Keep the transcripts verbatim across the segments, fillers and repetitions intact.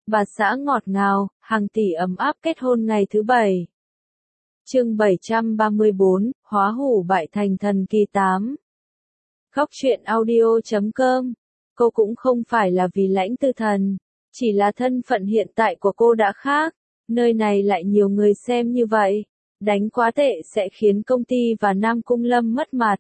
bà xã ngọt ngào, hàng tỷ ấm áp kết hôn ngày thứ bảy. Chương bảy trăm ba mươi bốn, hóa hủ bại thành thần kỳ tám. Khóc chuyện audio chấm com. Cô cũng không phải là vì Lãnh Tư Thần, chỉ là thân phận hiện tại của cô đã khác, nơi này lại nhiều người xem như vậy, đánh quá tệ sẽ khiến công ty và Nam Cung Lâm mất mặt.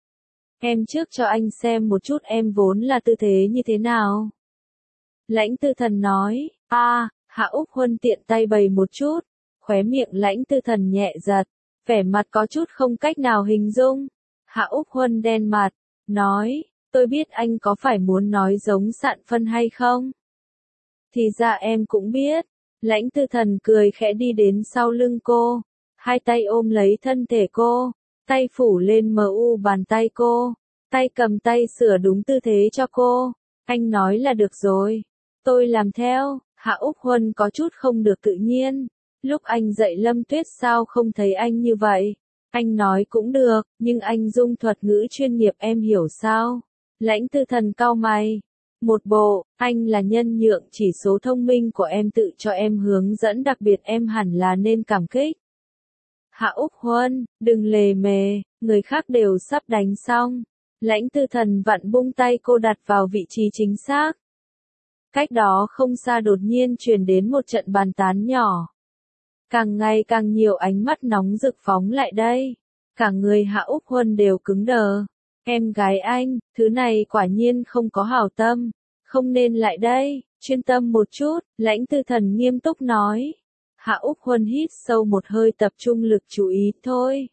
Em trước cho anh xem một chút em vốn là tư thế như thế nào. Lãnh Tư Thần nói, a, à, Hạ Úc Huân tiện tay bày một chút, khóe miệng Lãnh Tư Thần nhẹ giật, vẻ mặt có chút không cách nào hình dung. Hạ Úc Huân đen mặt, nói, tôi biết anh có phải muốn nói giống Sạn Phân hay không? Thì ra em cũng biết. Lãnh Tư Thần cười khẽ đi đến sau lưng cô, hai tay ôm lấy thân thể cô, tay phủ lên mờ u bàn tay cô, tay cầm tay sửa đúng tư thế cho cô. Anh nói là được rồi. Tôi làm theo. Hạ Úc Huân có chút không được tự nhiên. Lúc anh dạy Lâm Tuyết sao không thấy anh như vậy? Anh nói cũng được, nhưng anh dung thuật ngữ chuyên nghiệp em hiểu sao? Lãnh Tư Thần cau mày. Một bộ, anh là nhân nhượng chỉ số thông minh của em tự cho em hướng dẫn đặc biệt em hẳn là nên cảm kích. Hạ Úc Huân, đừng lề mề, người khác đều sắp đánh xong. Lãnh Tư Thần vặn bung tay cô đặt vào vị trí chính xác. Cách đó không xa đột nhiên truyền đến một trận bàn tán nhỏ. Càng ngày càng nhiều ánh mắt nóng rực phóng lại đây. Cả người Hạ Úc Huân đều cứng đờ. Em gái anh, thứ này quả nhiên không có hảo tâm. Không nên lại đây, chuyên tâm một chút, Lãnh Tư Thần nghiêm túc nói. Hạ Úc Huân hít sâu một hơi tập trung lực chú ý thôi.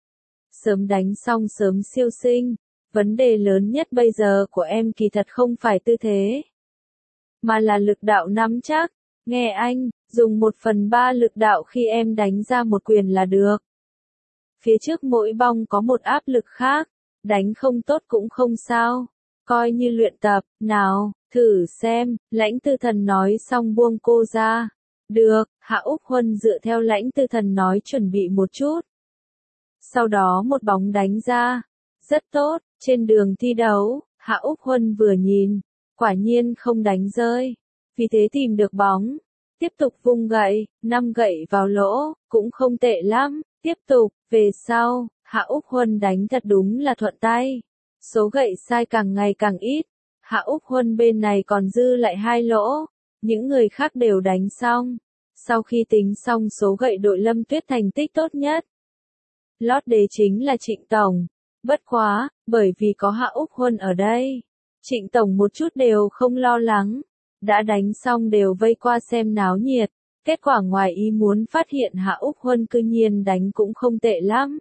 Sớm đánh xong sớm siêu sinh. Vấn đề lớn nhất bây giờ của em kỳ thật không phải tư thế, mà là lực đạo nắm chắc. Nghe anh, dùng một phần ba lực đạo khi em đánh ra một quyền là được. Phía trước mỗi bong có một áp lực khác, đánh không tốt cũng không sao, coi như luyện tập, nào, thử xem. Lãnh Tư Thần nói xong buông cô ra. Được, Hạ Úc Huân dựa theo Lãnh Tư Thần nói chuẩn bị một chút. Sau đó một bóng đánh ra. Rất tốt, trên đường thi đấu, Hạ Úc Huân vừa nhìn, quả nhiên không đánh rơi, vì thế tìm được bóng. Tiếp tục vung gậy, năm gậy vào lỗ, cũng không tệ lắm, tiếp tục, về sau, Hạ Úc Huân đánh thật đúng là thuận tay. Số gậy sai càng ngày càng ít, Hạ Úc Huân bên này còn dư lại hai lỗ, những người khác đều đánh xong. Sau khi tính xong số gậy đội Lâm Tuyết thành tích tốt nhất, lót đế chính là Trịnh Tổng. Bất quá, bởi vì có Hạ Úc Huân ở đây, Trịnh Tổng một chút đều không lo lắng. Đã đánh xong đều vây qua xem náo nhiệt. Kết quả ngoài ý muốn phát hiện Hạ Úc Huân cư nhiên đánh cũng không tệ lắm.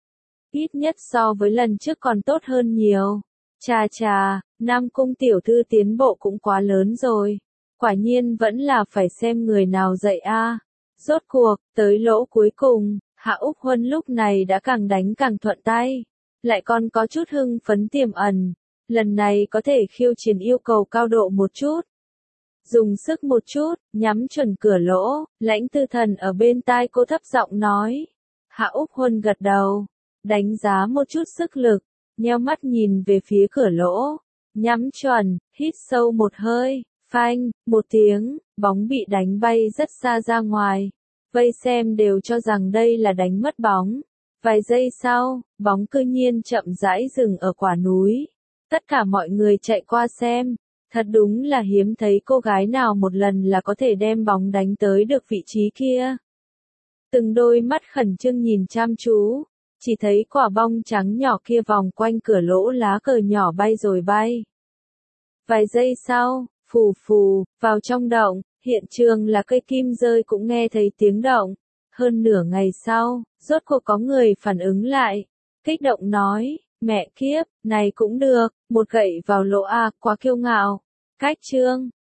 Ít nhất so với lần trước còn tốt hơn nhiều. Chà chà, Nam Cung tiểu thư tiến bộ cũng quá lớn rồi. Quả nhiên vẫn là phải xem người nào dạy a. Rốt cuộc, tới lỗ cuối cùng, Hạ Úc Huân lúc này đã càng đánh càng thuận tay. Lại còn có chút hưng phấn tiềm ẩn. Lần này có thể khiêu chiến yêu cầu cao độ một chút. Dùng sức một chút, nhắm chuẩn cửa lỗ, Lãnh Tư Thần ở bên tai cô thấp giọng nói. Hạ Úc Huân gật đầu, đánh giá một chút sức lực, nheo mắt nhìn về phía cửa lỗ, nhắm chuẩn, hít sâu một hơi, phanh, một tiếng, bóng bị đánh bay rất xa ra ngoài. Vây xem đều cho rằng đây là đánh mất bóng. Vài giây sau, bóng cư nhiên chậm rãi dừng ở quả núi. Tất cả mọi người chạy qua xem. Thật đúng là hiếm thấy cô gái nào một lần là có thể đem bóng đánh tới được vị trí kia. Từng đôi mắt khẩn trương nhìn chăm chú, chỉ thấy quả bong trắng nhỏ kia vòng quanh cửa lỗ lá cờ nhỏ bay rồi bay. Vài giây sau, phù phù, vào trong động, hiện trường là cây kim rơi cũng nghe thấy tiếng động. Hơn nửa ngày sau, rốt cuộc có người phản ứng lại, kích động nói, mẹ kiếp, này cũng được, một gậy vào lỗ a, quá kiêu ngạo. Cách chương,